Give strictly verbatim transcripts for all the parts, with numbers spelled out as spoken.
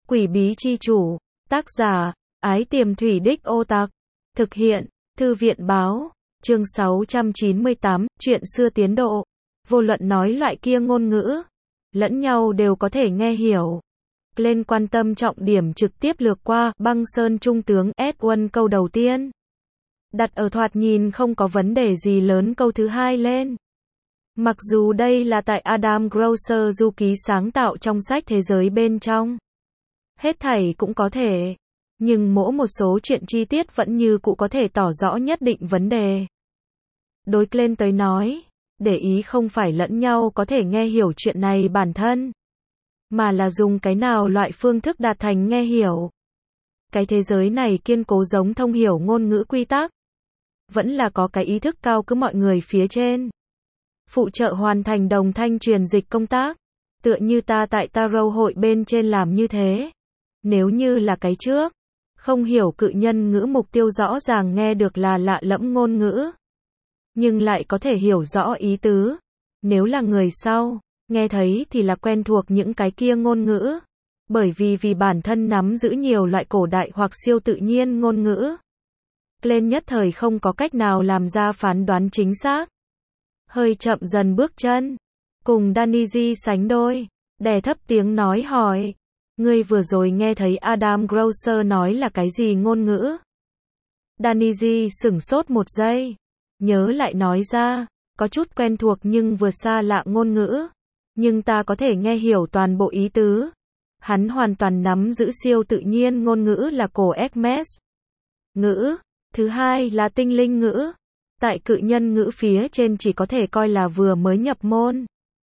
Quỷ bí chi chủ, tác giả, Ái Tiềm Thủy Đích Ô Tạc, thực hiện, Thư viện báo, chương sáu trăm chín mươi tám, chuyện xưa tiến độ, vô luận nói loại kia ngôn ngữ, lẫn nhau đều có thể nghe hiểu. Lên quan tâm trọng điểm trực tiếp lược qua, băng sơn trung tướng S một câu đầu tiên. Đặt ở thoạt nhìn không có vấn đề gì lớn câu thứ hai lên. Mặc dù đây là tại Adam Grosser du ký sáng tạo trong sách thế giới bên trong. Hết thảy cũng có thể. Nhưng mỗi một số chuyện chi tiết vẫn như cũ có thể tỏ rõ nhất định vấn đề. Đối lên tới nói, để ý không phải lẫn nhau có thể nghe hiểu chuyện này bản thân. Mà là dùng cái nào loại phương thức đạt thành nghe hiểu. Cái thế giới này kiên cố giống thông hiểu ngôn ngữ quy tắc. Vẫn là có cái ý thức cao cứ mọi người phía trên. Phụ trợ hoàn thành đồng thanh truyền dịch công tác. Tựa như ta tại Tarot hội bên trên làm như thế. Nếu như là cái trước, không hiểu cự nhân ngữ mục tiêu rõ ràng nghe được là lạ lẫm ngôn ngữ. Nhưng lại có thể hiểu rõ ý tứ. Nếu là người sau, nghe thấy thì là quen thuộc những cái kia ngôn ngữ. Bởi vì vì bản thân nắm giữ nhiều loại cổ đại hoặc siêu tự nhiên ngôn ngữ. Lên nhất thời không có cách nào làm ra phán đoán chính xác. Hơi chậm dần bước chân. Cùng Daniji sánh đôi. Đè thấp tiếng nói hỏi. Ngươi vừa rồi nghe thấy Adam Grosser nói là cái gì ngôn ngữ? Daniji sửng sốt một giây. Nhớ lại nói ra. Có chút quen thuộc nhưng vừa xa lạ ngôn ngữ. Nhưng ta có thể nghe hiểu toàn bộ ý tứ. Hắn hoàn toàn nắm giữ siêu tự nhiên ngôn ngữ là cổ Hermes ngữ. Thứ hai là tinh linh ngữ. Tại cự nhân ngữ phía trên chỉ có thể coi là vừa mới nhập môn.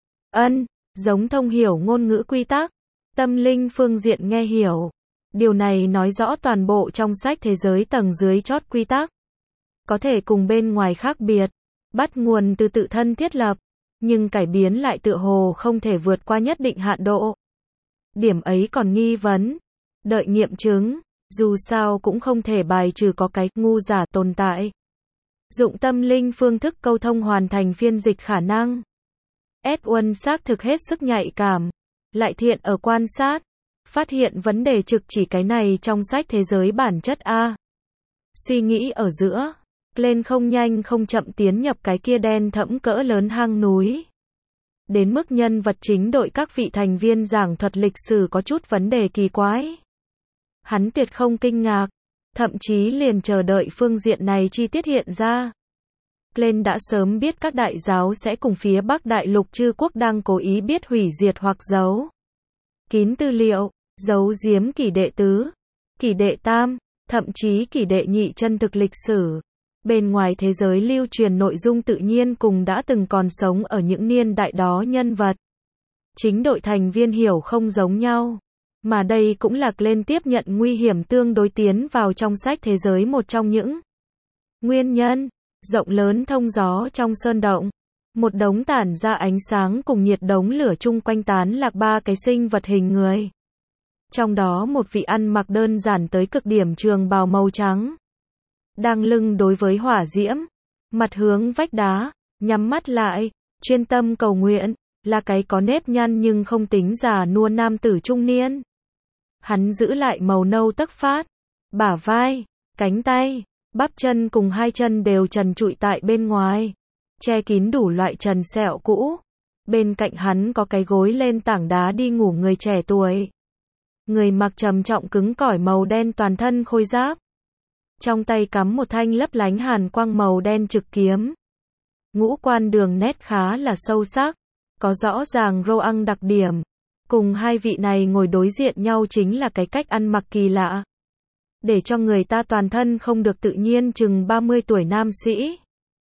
Ân, giống thông hiểu ngôn ngữ quy tắc. Tâm linh phương diện nghe hiểu. Điều này nói rõ toàn bộ trong sách thế giới tầng dưới chót quy tắc. Có thể cùng bên ngoài khác biệt. Bắt nguồn từ tự thân thiết lập. Nhưng cải biến lại tựa hồ không thể vượt qua nhất định hạn độ. Điểm ấy còn nghi vấn. Đợi nghiệm chứng. Dù sao cũng không thể bài trừ có cái ngu giả tồn tại. Dụng tâm linh phương thức câu thông hoàn thành phiên dịch khả năng. S một xác thực hết sức nhạy cảm. Lại thiện ở quan sát. Phát hiện vấn đề trực chỉ cái này trong sách thế giới bản chất A. Suy nghĩ ở giữa. Lên không nhanh không chậm tiến nhập cái kia đen thẫm cỡ lớn hang núi. Đến mức nhân vật chính đội các vị thành viên giảng thuật lịch sử có chút vấn đề kỳ quái. Hắn tuyệt không kinh ngạc. Thậm chí liền chờ đợi phương diện này chi tiết hiện ra. Lên đã sớm biết các đại giáo sẽ cùng phía Bắc Đại lục Chư quốc đang cố ý biết hủy diệt hoặc giấu kín tư liệu, giấu giếm kỷ đệ tứ, kỷ đệ tam, thậm chí kỷ đệ nhị chân thực lịch sử. Bên ngoài thế giới lưu truyền nội dung tự nhiên cùng đã từng còn sống ở những niên đại đó nhân vật. Chính đội thành viên hiểu không giống nhau. Mà đây cũng là lên tiếp nhận nguy hiểm tương đối tiến vào trong sách thế giới một trong những nguyên nhân. Rộng lớn thông gió trong sơn động. Một đống tản ra ánh sáng cùng nhiệt đống lửa chung quanh tán lạc ba cái sinh vật hình người. Trong đó một vị ăn mặc đơn giản tới cực điểm trường bào màu trắng. Đang lưng đối với hỏa diễm. Mặt hướng vách đá. Nhắm mắt lại. Chuyên tâm cầu nguyện. Là cái có nếp nhăn nhưng không tính già nua nam tử trung niên. Hắn giữ lại màu nâu tấc phát. Bả vai. Cánh tay. Bắp chân cùng hai chân đều trần trụi tại bên ngoài. Che kín đủ loại trần sẹo cũ. Bên cạnh hắn có cái gối lên tảng đá đi ngủ người trẻ tuổi. Người mặc trầm trọng cứng cỏi màu đen toàn thân khôi giáp. Trong tay cắm một thanh lấp lánh hàn quang màu đen trực kiếm. Ngũ quan đường nét khá là sâu sắc. Có rõ ràng Roang đặc điểm. Cùng hai vị này ngồi đối diện nhau chính là cái cách ăn mặc kỳ lạ. Để cho người ta toàn thân không được tự nhiên chừng ba mươi tuổi nam sĩ.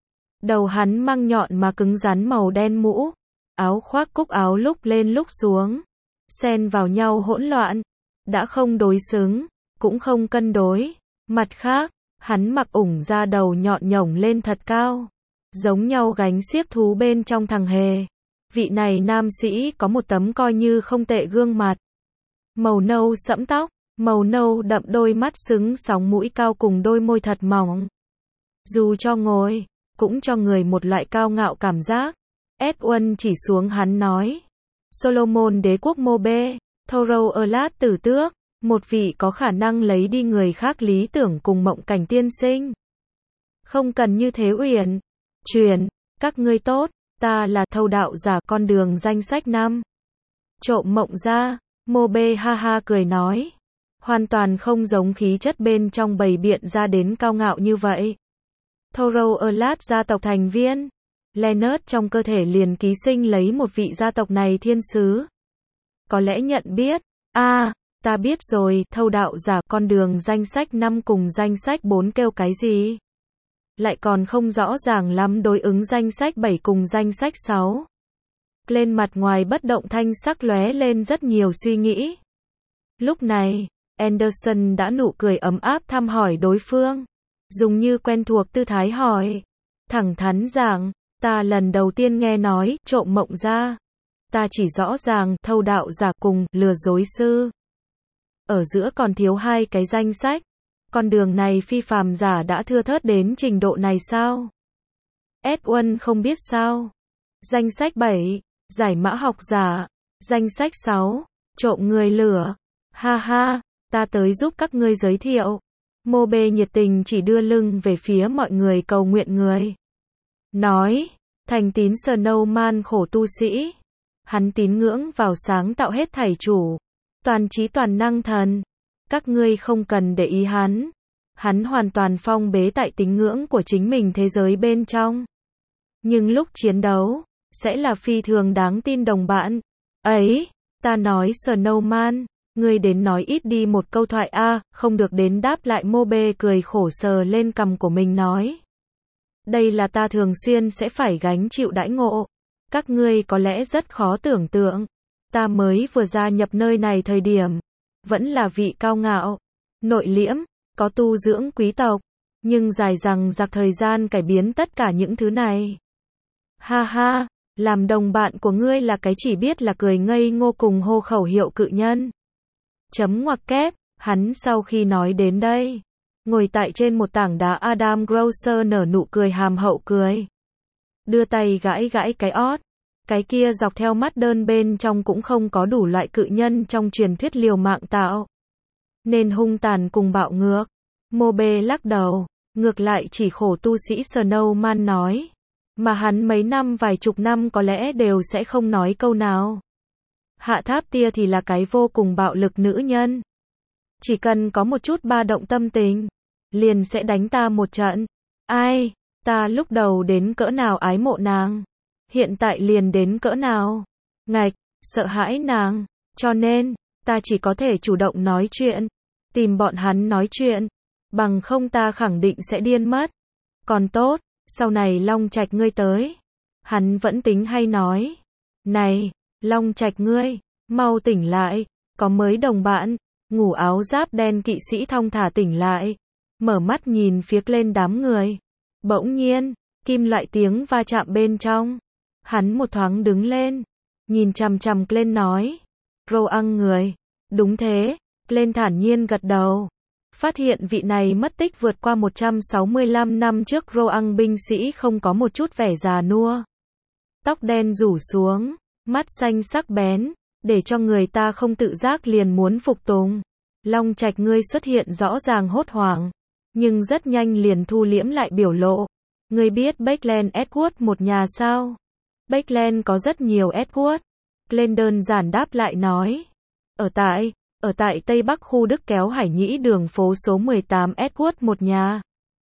Đầu hắn mang nhọn mà cứng rắn màu đen mũ. Áo khoác cúc áo lúc lên lúc xuống. Xen vào nhau hỗn loạn. Đã không đối xứng. Cũng không cân đối. Mặt khác, hắn mặc ủng da đầu nhọn nhổng lên thật cao. Giống nhau gánh xiếc thú bên trong thằng hề. Vị này nam sĩ có một tấm coi như không tệ gương mặt. Màu nâu sẫm tóc. Màu nâu đậm đôi mắt xứng sóng mũi cao cùng đôi môi thật mỏng. Dù cho ngồi, cũng cho người một loại cao ngạo cảm giác. S một chỉ xuống hắn nói. Solomon đế quốc Mobe, Thoro Lat tử tước, Một vị có khả năng lấy đi người khác lý tưởng cùng mộng cảnh tiên sinh. Không cần như thế Uyển. Truyền, các ngươi tốt, ta là thâu đạo giả con đường danh sách năm. Trộm mộng ra, Mobe ha ha cười nói. Hoàn toàn không giống khí chất bên trong bày biện ra đến cao ngạo như vậy. Thorough Erlat gia tộc thành viên. Leonard trong cơ thể liền ký sinh lấy một vị gia tộc này thiên sứ. Có lẽ nhận biết. a à, ta biết rồi, thâu đạo giả con đường danh sách năm cùng danh sách bốn kêu cái gì? Lại còn không rõ ràng lắm đối ứng danh sách bảy cùng danh sách sáu. Lên mặt ngoài bất động thanh sắc lóe lên rất nhiều suy nghĩ. Lúc này, Anderson đã nụ cười ấm áp thăm hỏi đối phương. Dùng như quen thuộc tư thái hỏi. Thẳng thắn rằng, ta lần đầu tiên nghe nói, trộm mộng ra. Ta chỉ rõ ràng, thâu đạo giả cùng, lừa dối sư. Ở giữa còn thiếu hai cái danh sách. Con đường này phi phàm giả đã thưa thớt đến trình độ này sao? Edwin không biết sao. Danh sách bảy, giải mã học giả. Danh sách sáu, trộm người lửa. Ha ha, ta tới giúp các ngươi giới thiệu. Mobe nhiệt tình chỉ đưa lưng về phía mọi người cầu nguyện người. Nói, thành tín Snowman khổ tu sĩ. Hắn tín ngưỡng vào sáng tạo hết thảy chủ. Toàn trí toàn năng thần. Các ngươi không cần để ý hắn. Hắn hoàn toàn phong bế tại tín ngưỡng của chính mình thế giới bên trong. Nhưng lúc chiến đấu, sẽ là phi thường đáng tin đồng bạn. Ấy, ta nói Snowman, ngươi đến nói ít đi một câu thoại a, à, không được đến đáp lại. Mobe cười khổ sờ lên cằm của mình nói. Đây là ta thường xuyên sẽ phải gánh chịu đãi ngộ. Các ngươi có lẽ rất khó tưởng tượng. Ta mới vừa gia nhập nơi này thời điểm. Vẫn là vị cao ngạo, nội liễm, có tu dưỡng quý tộc. Nhưng dài dằng dặc thời gian cải biến tất cả những thứ này. Ha ha, làm đồng bạn của ngươi là cái chỉ biết là cười ngây ngô cùng hô khẩu hiệu cự nhân. Chấm ngoặc kép, hắn sau khi nói đến đây. Ngồi tại trên một tảng đá Adam Grocer nở nụ cười hàm hậu cười. Đưa tay gãi gãi cái ót. Cái kia dọc theo mắt đơn bên trong cũng không có đủ loại cự nhân trong truyền thuyết liều mạng tạo. Nên hung tàn cùng bạo ngược. Mobe lắc đầu. Ngược lại chỉ khổ tu sĩ Snowman nói. Mà hắn mấy năm vài chục năm có lẽ đều sẽ không nói câu nào. Hạ Tháp Tia thì là cái vô cùng bạo lực nữ nhân. Chỉ cần có một chút ba động tâm tình. Liền sẽ đánh ta một trận. Ai, ta lúc đầu đến cỡ nào ái mộ nàng. Hiện tại liền đến cỡ nào. Ngạch, sợ hãi nàng. Cho nên, ta chỉ có thể chủ động nói chuyện. Tìm bọn hắn nói chuyện. Bằng không ta khẳng định sẽ điên mất. Còn tốt, sau này Long Trạch ngươi tới. Hắn vẫn tính hay nói. Này, Long Trạch ngươi, mau tỉnh lại. Có mới đồng bạn. Ngủ áo giáp đen kỵ sĩ thong thả tỉnh lại. Mở mắt nhìn phía lên đám người. Bỗng nhiên, kim loại tiếng va chạm bên trong. Hắn một thoáng đứng lên. Nhìn chằm chằm lên nói. Roang người. Đúng thế. Lên thản nhiên gật đầu. Phát hiện vị này mất tích vượt qua một trăm sáu mươi lăm năm trước. Roang binh sĩ không có một chút vẻ già nua. Tóc đen rủ xuống. Mắt xanh sắc bén. Để cho người ta không tự giác liền muốn phục tùng. Long Trạch ngươi xuất hiện rõ ràng hốt hoảng. Nhưng rất nhanh liền thu liễm lại biểu lộ. Ngươi biết Bakeland Edward một nhà sao? Bakeland có rất nhiều Edward. Glenn đơn giản đáp lại nói. Ở tại, ở tại Tây Bắc khu Đức Kéo Hải Nhĩ đường phố số mười tám Edward một nhà.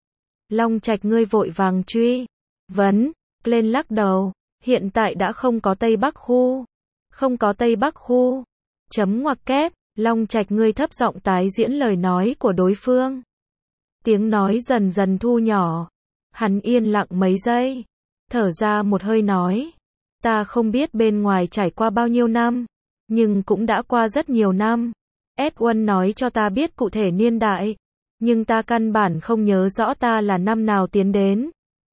Long Trạch ngươi vội vàng truy. Vấn, Glenn lắc đầu. Hiện tại đã không có Tây Bắc khu. Không có Tây Bắc khu. Chấm ngoặc kép, Long Trạch ngươi thấp giọng tái diễn lời nói của đối phương. Tiếng nói dần dần thu nhỏ. Hắn yên lặng mấy giây. Thở ra một hơi nói. Ta không biết bên ngoài trải qua bao nhiêu năm. Nhưng cũng đã qua rất nhiều năm. Edwin nói cho ta biết cụ thể niên đại. Nhưng ta căn bản không nhớ rõ ta là năm nào tiến đến.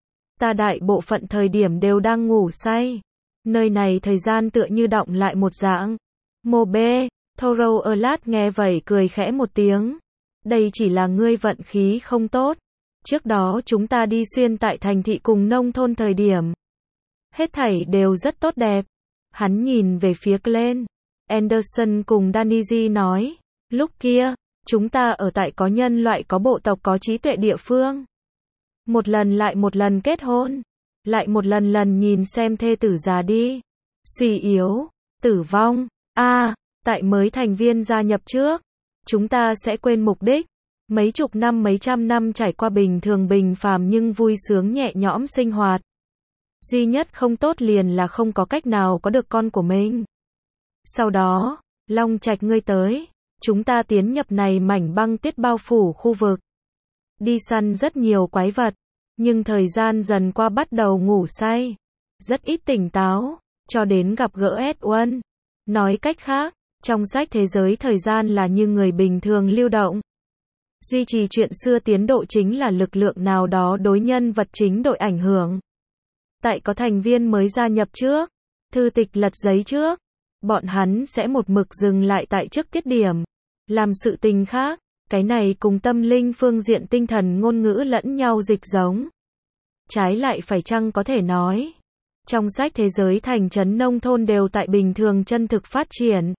Ta đại bộ phận thời điểm đều đang ngủ say. Nơi này thời gian tựa như đọng lại một dạng. Mobe, Thorough Erlat nghe vậy cười khẽ một tiếng. Đây chỉ là ngươi vận khí không tốt. Trước đó chúng ta đi xuyên tại thành thị cùng nông thôn thời điểm. Hết thảy đều rất tốt đẹp. Hắn nhìn về phía Glenn. Anderson cùng Danny nói. Lúc kia, chúng ta ở tại có nhân loại có bộ tộc có trí tuệ địa phương. Một lần lại một lần kết hôn. Lại một lần lần nhìn xem thê tử già đi. Suy yếu, tử vong. A, à, tại mới thành viên gia nhập trước. Chúng ta sẽ quên mục đích. Mấy chục năm mấy trăm năm trải qua bình thường bình phàm nhưng vui sướng nhẹ nhõm sinh hoạt. Duy nhất không tốt liền là không có cách nào có được con của mình. Sau đó, Long Trạch ngươi tới. Chúng ta tiến nhập này mảnh băng tuyết bao phủ khu vực. Đi săn rất nhiều quái vật. Nhưng thời gian dần qua bắt đầu ngủ say. Rất ít tỉnh táo. Cho đến gặp gỡ ét một. Nói cách khác, trong sách thế giới thời gian là như người bình thường lưu động. Duy trì chuyện xưa tiến độ chính là lực lượng nào đó đối nhân vật chính đội ảnh hưởng. Tại có thành viên mới gia nhập trước, thư tịch lật giấy trước, bọn hắn sẽ một mực dừng lại tại trước tiết điểm, làm sự tình khác, cái này cùng tâm linh phương diện tinh thần ngôn ngữ lẫn nhau dịch giống. Trái lại phải chăng có thể nói, trong sách thế giới thành trấn nông thôn đều tại bình thường chân thực phát triển.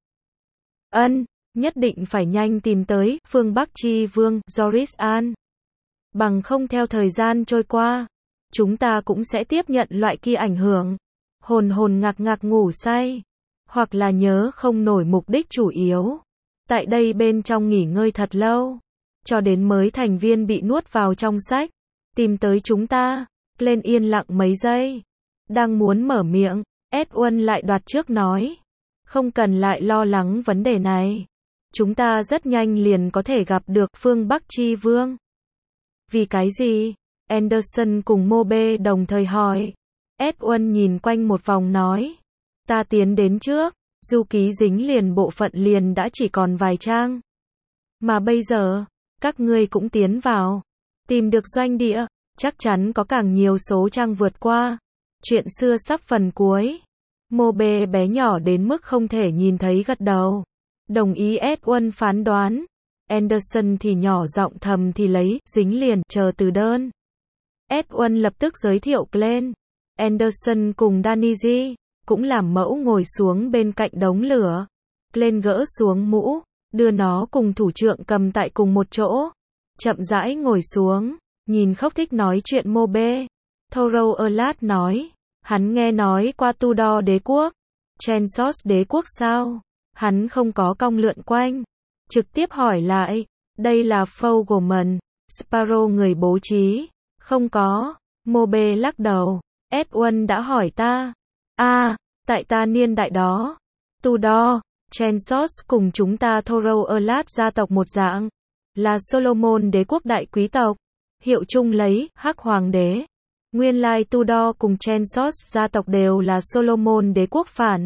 Ân, nhất định phải nhanh tìm tới phương Bắc Chi Vương Joris An. Bằng không theo thời gian trôi qua, chúng ta cũng sẽ tiếp nhận loại kia ảnh hưởng. Hồn hồn ngạc ngạc ngủ say, hoặc là nhớ không nổi mục đích chủ yếu. Tại đây bên trong nghỉ ngơi thật lâu, cho đến mới thành viên bị nuốt vào trong sách, tìm tới chúng ta, lên yên lặng mấy giây. Đang muốn mở miệng, ét một lại đoạt trước nói. Không cần lại lo lắng vấn đề này. Chúng ta rất nhanh liền có thể gặp được phương Bắc Chi Vương. Vì cái gì? Anderson cùng Mobe đồng thời hỏi. ét một nhìn quanh một vòng nói. Ta tiến đến trước, du ký dính liền bộ phận liền đã chỉ còn vài trang. Mà bây giờ, các ngươi cũng tiến vào. Tìm được doanh địa, chắc chắn có càng nhiều số trang vượt qua. Chuyện xưa sắp phần cuối. Mobe bé nhỏ đến mức không thể nhìn thấy gật đầu. Đồng ý ét một phán đoán. Anderson thì nhỏ giọng thầm thì lấy, dính liền, chờ từ đơn. ét một lập tức giới thiệu Glenn. Anderson cùng Danny cũng làm mẫu ngồi xuống bên cạnh đống lửa. Glenn gỡ xuống mũ, đưa nó cùng thủ trưởng cầm tại cùng một chỗ. Chậm rãi ngồi xuống, nhìn khóc thích nói chuyện Mobe. Thorough Erlat nói, hắn nghe nói qua Tudor đế quốc, Chansos đế quốc sao? Hắn không có cong lượn quanh, trực tiếp hỏi lại, đây là Fogelman, Sparrow người bố trí, không có. Mobe lắc đầu, ét một đã hỏi ta, a, à, tại ta niên đại đó, Tudor, Chansos cùng chúng ta Thorough Erlat gia tộc một dạng, là Solomon đế quốc đại quý tộc, hiệu chung lấy Hắc hoàng đế. Nguyên lai Tudor cùng Chansos gia tộc đều là Solomon đế quốc phản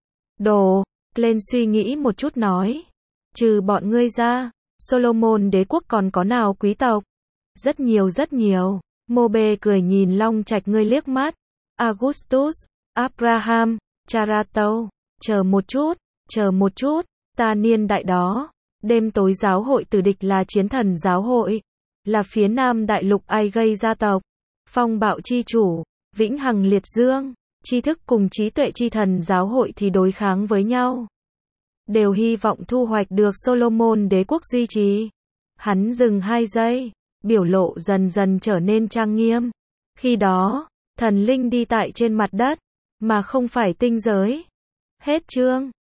đồ. Glenn suy nghĩ một chút nói, trừ bọn ngươi ra, Solomon đế quốc còn có nào quý tộc? Rất nhiều rất nhiều. Mobe cười nhìn Long Trạch ngươi liếc mắt. Augustus, Abraham, Charato, chờ một chút, chờ một chút, ta niên đại đó, đêm tối giáo hội tử địch là chiến thần giáo hội, là phía nam đại lục ai gây gia tộc, phong bạo chi chủ, vĩnh hằng liệt dương, tri thức cùng trí tuệ chi thần giáo hội thì đối kháng với nhau. Đều hy vọng thu hoạch được Solomon đế quốc duy trì. Hắn dừng hai giây, biểu lộ dần dần trở nên trang nghiêm. Khi đó, thần linh đi tại trên mặt đất, mà không phải tinh giới. Hết chương.